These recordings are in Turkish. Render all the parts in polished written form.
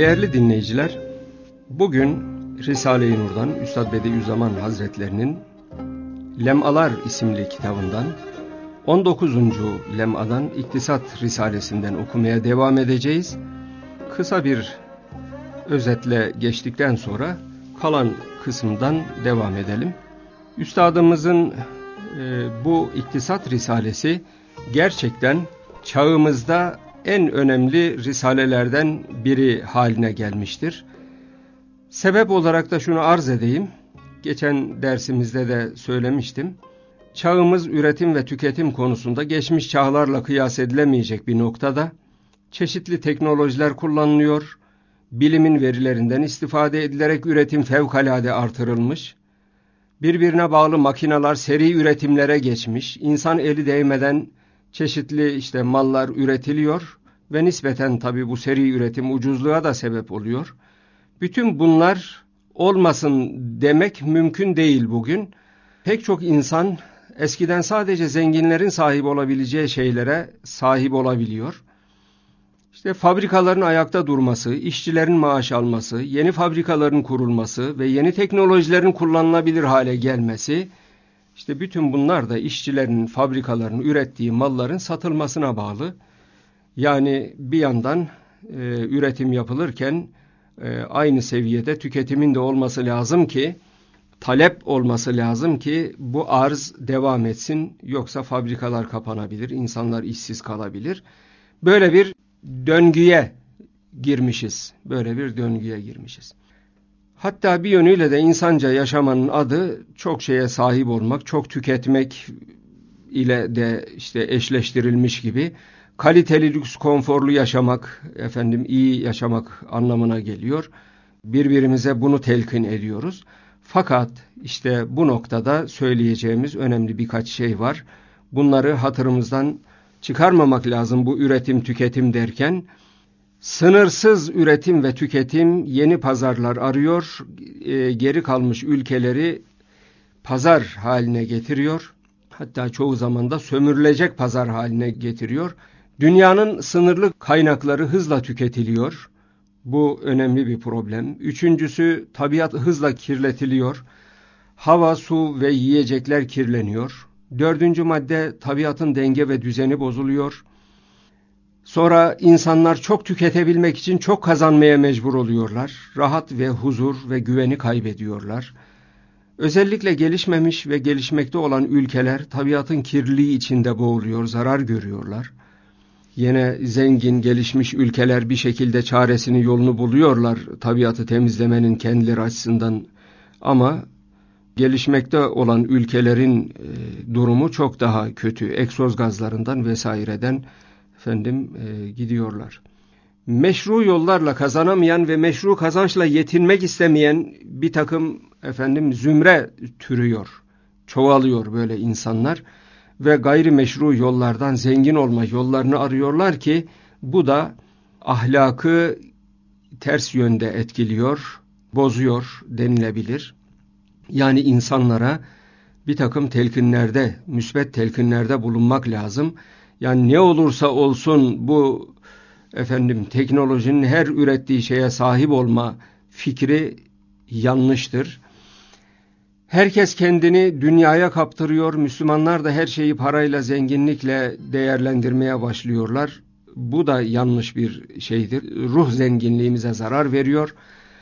Değerli dinleyiciler, bugün Risale-i Nur'dan Üstad Bediüzzaman Hazretlerinin Lemalar isimli kitabından 19. lemadan İktisat Risalesinden okumaya devam edeceğiz. Kısa bir özetle geçtikten sonra kalan kısımdan devam edelim. Üstadımızın bu İktisat Risalesi gerçekten çağımızda en önemli risalelerden biri haline gelmiştir. Sebep olarak da şunu arz edeyim. Geçen dersimizde de söylemiştim. Çağımız üretim ve tüketim konusunda geçmiş çağlarla kıyas edilemeyecek bir noktada. Çeşitli teknolojiler kullanılıyor. Bilimin verilerinden istifade edilerek üretim fevkalade artırılmış. Birbirine bağlı makineler seri üretimlere geçmiş. İnsan eli değmeden çeşitli mallar üretiliyor ve nispeten tabii bu seri üretim ucuzluğa da sebep oluyor. Bütün bunlar olmasın demek mümkün değil bugün. Pek çok insan eskiden sadece zenginlerin sahip olabileceği şeylere sahip olabiliyor. Fabrikaların ayakta durması, işçilerin maaş alması, yeni fabrikaların kurulması ve yeni teknolojilerin kullanılabilir hale gelmesi, bütün bunlar da işçilerin, fabrikaların ürettiği malların satılmasına bağlı. Yani bir yandan üretim yapılırken aynı seviyede tüketimin de olması lazım ki, talep olması lazım ki bu arz devam etsin. Yoksa fabrikalar kapanabilir, insanlar işsiz kalabilir. Böyle bir döngüye girmişiz. Hatta bir yönüyle de insanca yaşamanın adı çok şeye sahip olmak, çok tüketmek ile de eşleştirilmiş gibi. Kaliteli, lüks, konforlu yaşamak, iyi yaşamak anlamına geliyor. Birbirimize bunu telkin ediyoruz. Fakat bu noktada söyleyeceğimiz önemli birkaç şey var. Bunları hatırımızdan çıkarmamak lazım bu üretim, tüketim derken. Sınırsız üretim ve tüketim yeni pazarlar arıyor, geri kalmış ülkeleri pazar haline getiriyor. Hatta çoğu zaman da sömürülecek pazar haline getiriyor. Dünyanın sınırlı kaynakları hızla tüketiliyor. Bu önemli bir problem. Üçüncüsü, tabiat hızla kirletiliyor. Hava, su ve yiyecekler kirleniyor. Dördüncü madde, tabiatın denge ve düzeni bozuluyor. Sonra insanlar çok tüketebilmek için çok kazanmaya mecbur oluyorlar. Rahat ve huzur ve güveni kaybediyorlar. Özellikle gelişmemiş ve gelişmekte olan ülkeler tabiatın kirliliği içinde boğuluyor, zarar görüyorlar. Yine zengin, gelişmiş ülkeler bir şekilde çaresini, yolunu buluyorlar tabiatı temizlemenin kendileri açısından. Ama gelişmekte olan ülkelerin durumu çok daha kötü. Egzoz gazlarından vesaireden gidiyorlar. Meşru yollarla kazanamayan ve meşru kazançla yetinmek istemeyen bir takım zümre türüyor. Çoğalıyor böyle insanlar ve gayrimeşru yollardan zengin olma yollarını arıyorlar ki bu da ahlakı ters yönde etkiliyor, bozuyor denilebilir. Yani insanlara bir takım telkinlerde, müsbet telkinlerde bulunmak lazım. Yani ne olursa olsun bu teknolojinin her ürettiği şeye sahip olma fikri yanlıştır. Herkes kendini dünyaya kaptırıyor. Müslümanlar da her şeyi parayla, zenginlikle değerlendirmeye başlıyorlar. Bu da yanlış bir şeydir. Ruh zenginliğimize zarar veriyor.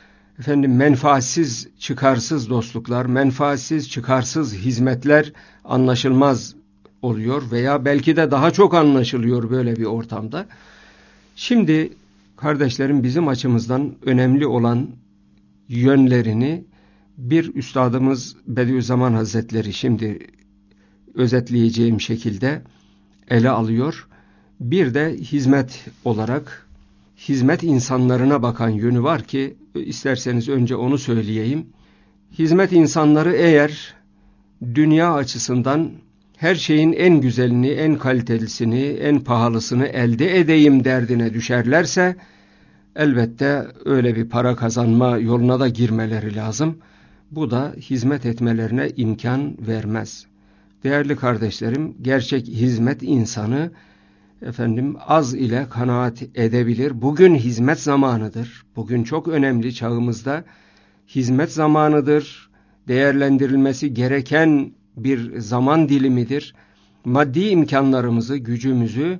Menfaatsiz, çıkarsız dostluklar, menfaatsiz, çıkarsız hizmetler anlaşılmaz oluyor veya belki de daha çok anlaşılıyor böyle bir ortamda. Şimdi kardeşlerim, bizim açımızdan önemli olan yönlerini bir üstadımız Bediüzzaman Hazretleri şimdi özetleyeceğim şekilde ele alıyor. Bir de hizmet olarak hizmet insanlarına bakan yönü var ki isterseniz önce onu söyleyeyim. Hizmet insanları eğer dünya açısından her şeyin en güzelini, en kalitelisini, en pahalısını elde edeyim derdine düşerlerse elbette öyle bir para kazanma yoluna da girmeleri lazım. Bu da hizmet etmelerine imkan vermez. Değerli kardeşlerim, gerçek hizmet insanı az ile kanaat edebilir. Bugün hizmet zamanıdır. Bugün çok önemli, çağımızda hizmet zamanıdır. Değerlendirilmesi gereken bir zaman dilimidir. Maddi imkanlarımızı, gücümüzü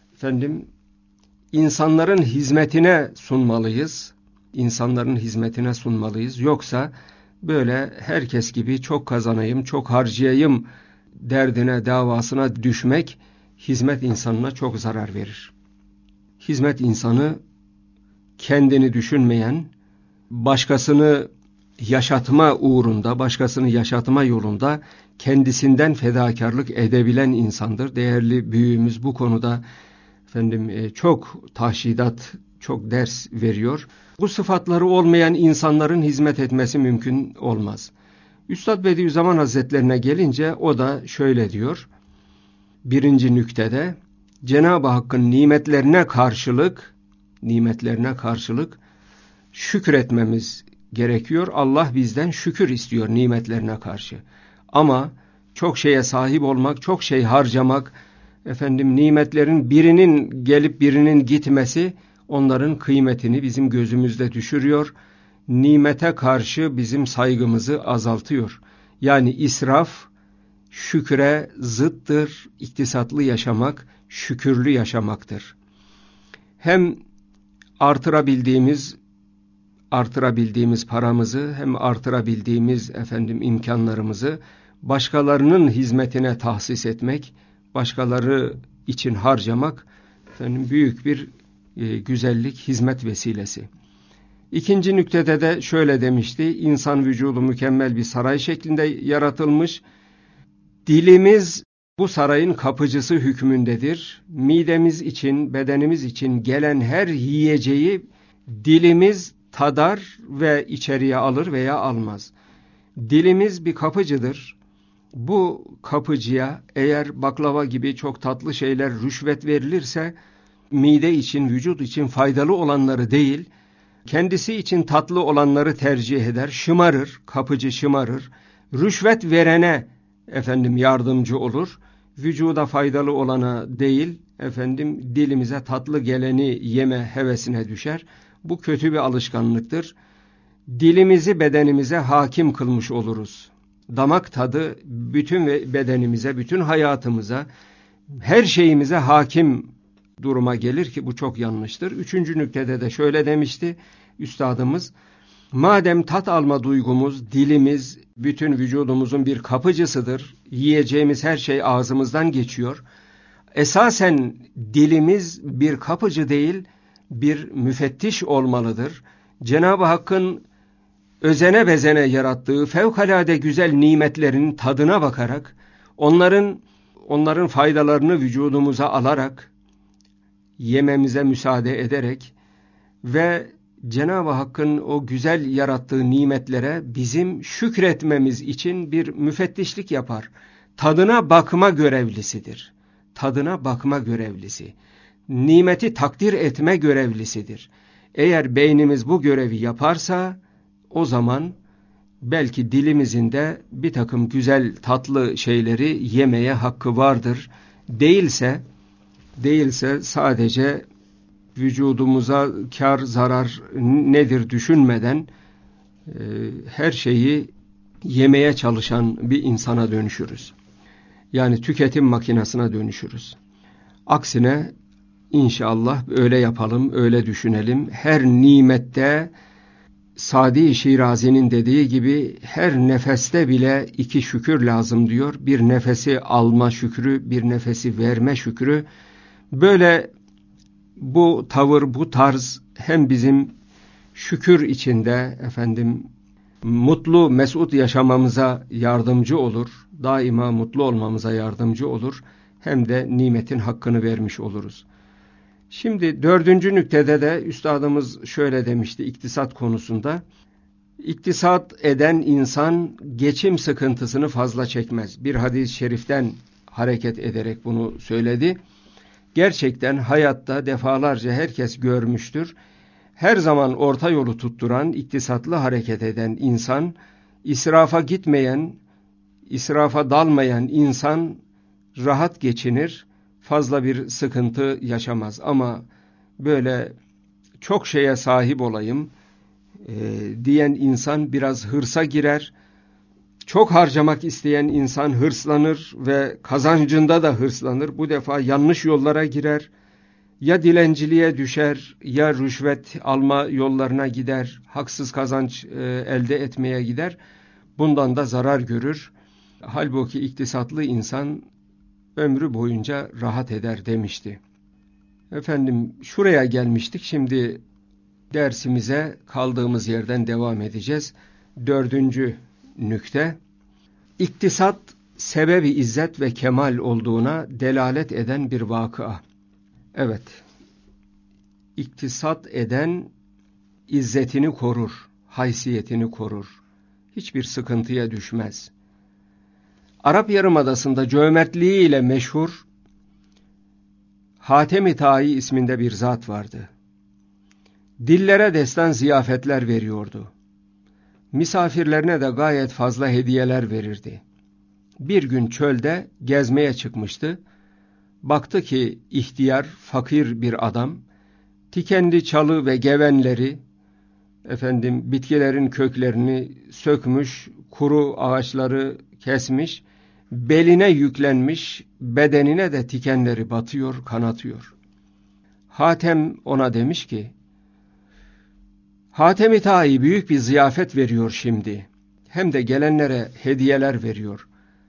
insanların hizmetine sunmalıyız. İnsanların hizmetine sunmalıyız. Yoksa böyle herkes gibi çok kazanayım, çok harcayayım derdine, davasına düşmek hizmet insanına çok zarar verir. Hizmet insanı kendini düşünmeyen, başkasını yaşatma uğrunda, başkasını yaşatma yolunda kendisinden fedakarlık edebilen insandır. Değerli büyüğümüz bu konuda çok tahşidat, çok ders veriyor. Bu sıfatları olmayan insanların hizmet etmesi mümkün olmaz. Üstad Bediüzzaman Hazretlerine gelince o da şöyle diyor. Birinci nüktede Cenab-ı Hakk'ın nimetlerine karşılık şükretmemiz gerekiyor. Allah bizden şükür istiyor nimetlerine karşı. Ama çok şeye sahip olmak, çok şey harcamak, nimetlerin birinin gelip birinin gitmesi onların kıymetini bizim gözümüzde düşürüyor. Nimete karşı bizim saygımızı azaltıyor. Yani israf şükre zıttır. İktisatlı yaşamak şükürlü yaşamaktır. Hem artırabildiğimiz paramızı, hem artırabildiğimiz imkanlarımızı başkalarının hizmetine tahsis etmek, başkaları için harcamak büyük bir güzellik, hizmet vesilesi. İkinci nüktede de şöyle demişti. İnsan vücudu mükemmel bir saray şeklinde yaratılmış. Dilimiz bu sarayın kapıcısı hükmündedir. Midemiz için, bedenimiz için gelen her yiyeceği dilimiz tadar ve içeriye alır veya almaz. Dilimiz bir kapıcıdır. Bu kapıcıya eğer baklava gibi çok tatlı şeyler rüşvet verilirse, mide için, vücut için faydalı olanları değil, kendisi için tatlı olanları tercih eder, şımarır, kapıcı şımarır. Rüşvet verene yardımcı olur. Vücuda faydalı olana değil, dilimize tatlı geleni yeme hevesine düşer. Bu kötü bir alışkanlıktır. Dilimizi bedenimize hakim kılmış oluruz. Damak tadı bütün bedenimize, bütün hayatımıza, her şeyimize hakim duruma gelir ki bu çok yanlıştır. Üçüncü nüktede de şöyle demişti üstadımız. Madem tat alma duygumuz, dilimiz, bütün vücudumuzun bir kapıcısıdır. Yiyeceğimiz her şey ağzımızdan geçiyor. Esasen dilimiz bir kapıcı değil, bir müfettiş olmalıdır. Cenab-ı Hakk'ın özene bezene yarattığı fevkalade güzel nimetlerin tadına bakarak, onların faydalarını vücudumuza alarak, yememize müsaade ederek ve Cenab-ı Hakk'ın o güzel yarattığı nimetlere bizim şükretmemiz için bir müfettişlik yapar. Tadına bakma görevlisidir. Tadına bakma görevlisi. Nimeti takdir etme görevlisidir. Eğer beynimiz bu görevi yaparsa, o zaman belki dilimizin de bir takım güzel tatlı şeyleri yemeye hakkı vardır. Değilse sadece vücudumuza kar zarar nedir düşünmeden her şeyi yemeye çalışan bir insana dönüşürüz. Yani tüketim makinesine dönüşürüz. Aksine inşallah öyle yapalım, öyle düşünelim. Her nimette Sadi Şirazi'nin dediği gibi her nefeste bile 2 şükür lazım diyor. Bir nefesi alma şükrü, bir nefesi verme şükrü. Böyle bu tavır, bu tarz hem bizim şükür içinde mutlu, mesut yaşamamıza yardımcı olur. Daima mutlu olmamıza yardımcı olur. Hem de nimetin hakkını vermiş oluruz. Şimdi 4. nüktede de üstadımız şöyle demişti iktisat konusunda. İktisat eden insan geçim sıkıntısını fazla çekmez. Bir hadis-i şeriften hareket ederek bunu söyledi. Gerçekten hayatta defalarca herkes görmüştür. Her zaman orta yolu tutturan, iktisatlı hareket eden insan, israfa gitmeyen, israfa dalmayan insan rahat geçinir. fazla bir sıkıntı yaşamaz. Ama böyle çok şeye sahip olayım diyen insan biraz hırsa girer. Çok harcamak isteyen insan hırslanır ve kazancında da hırslanır. Bu defa yanlış yollara girer. Ya dilenciliğe düşer, ya rüşvet alma yollarına gider, haksız kazanç elde etmeye gider. Bundan da zarar görür. Halbuki iktisatlı insan ömrü boyunca rahat eder demişti. Efendim şuraya gelmiştik. Şimdi dersimize kaldığımız yerden devam edeceğiz. 4. nükte. İktisat sebebi izzet ve kemal olduğuna delalet eden bir vakıa. Evet. İktisat eden izzetini korur, haysiyetini korur. Hiçbir sıkıntıya düşmez. Arap Yarımadası'nda cömertliğiyle meşhur Hatem-i Ta'i isminde bir zat vardı. Dillere destan ziyafetler veriyordu. Misafirlerine de gayet fazla hediyeler verirdi. Bir gün çölde gezmeye çıkmıştı. Baktı ki ihtiyar, fakir bir adam, tikenli çalı ve gevenleri, bitkilerin köklerini sökmüş, kuru ağaçları kesmiş, beline yüklenmiş, bedenine de tikenleri batıyor, kanatıyor. Hatem ona demiş ki, Hatem-i Ta'i büyük bir ziyafet veriyor şimdi. Hem de gelenlere hediyeler veriyor.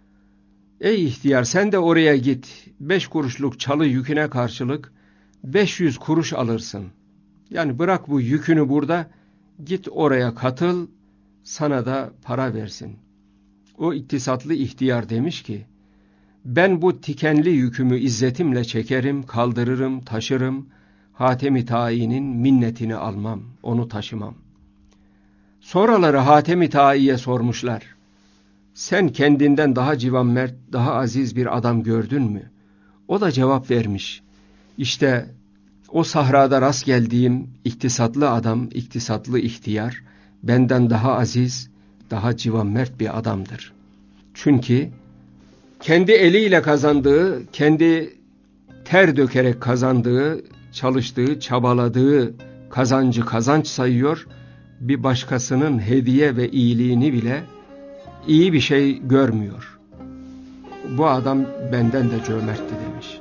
Ey ihtiyar, sen de oraya git. 5 kuruşluk çalı yüküne karşılık 500 kuruş alırsın. Yani bırak bu yükünü burada, git oraya katıl, sana da para versin. O iktisatlı ihtiyar demiş ki, ben bu tikenli yükümü izzetimle çekerim, kaldırırım, taşırım. Hatem-i Ta'i'nin minnetini almam, onu taşımam. Sonraları Hatem-i Ta'i'ye sormuşlar. Sen kendinden daha civanmert, daha aziz bir adam gördün mü? O da cevap vermiş. İşte o sahrada rast geldiğim iktisatlı adam, iktisatlı ihtiyar, benden daha aziz, daha civanmert bir adamdır. Çünkü kendi eliyle kazandığı, kendi ter dökerek kazandığı, çalıştığı, çabaladığı kazancı kazanç sayıyor, bir başkasının hediye ve iyiliğini bile iyi bir şey görmüyor. Bu adam benden de cömertti demiş.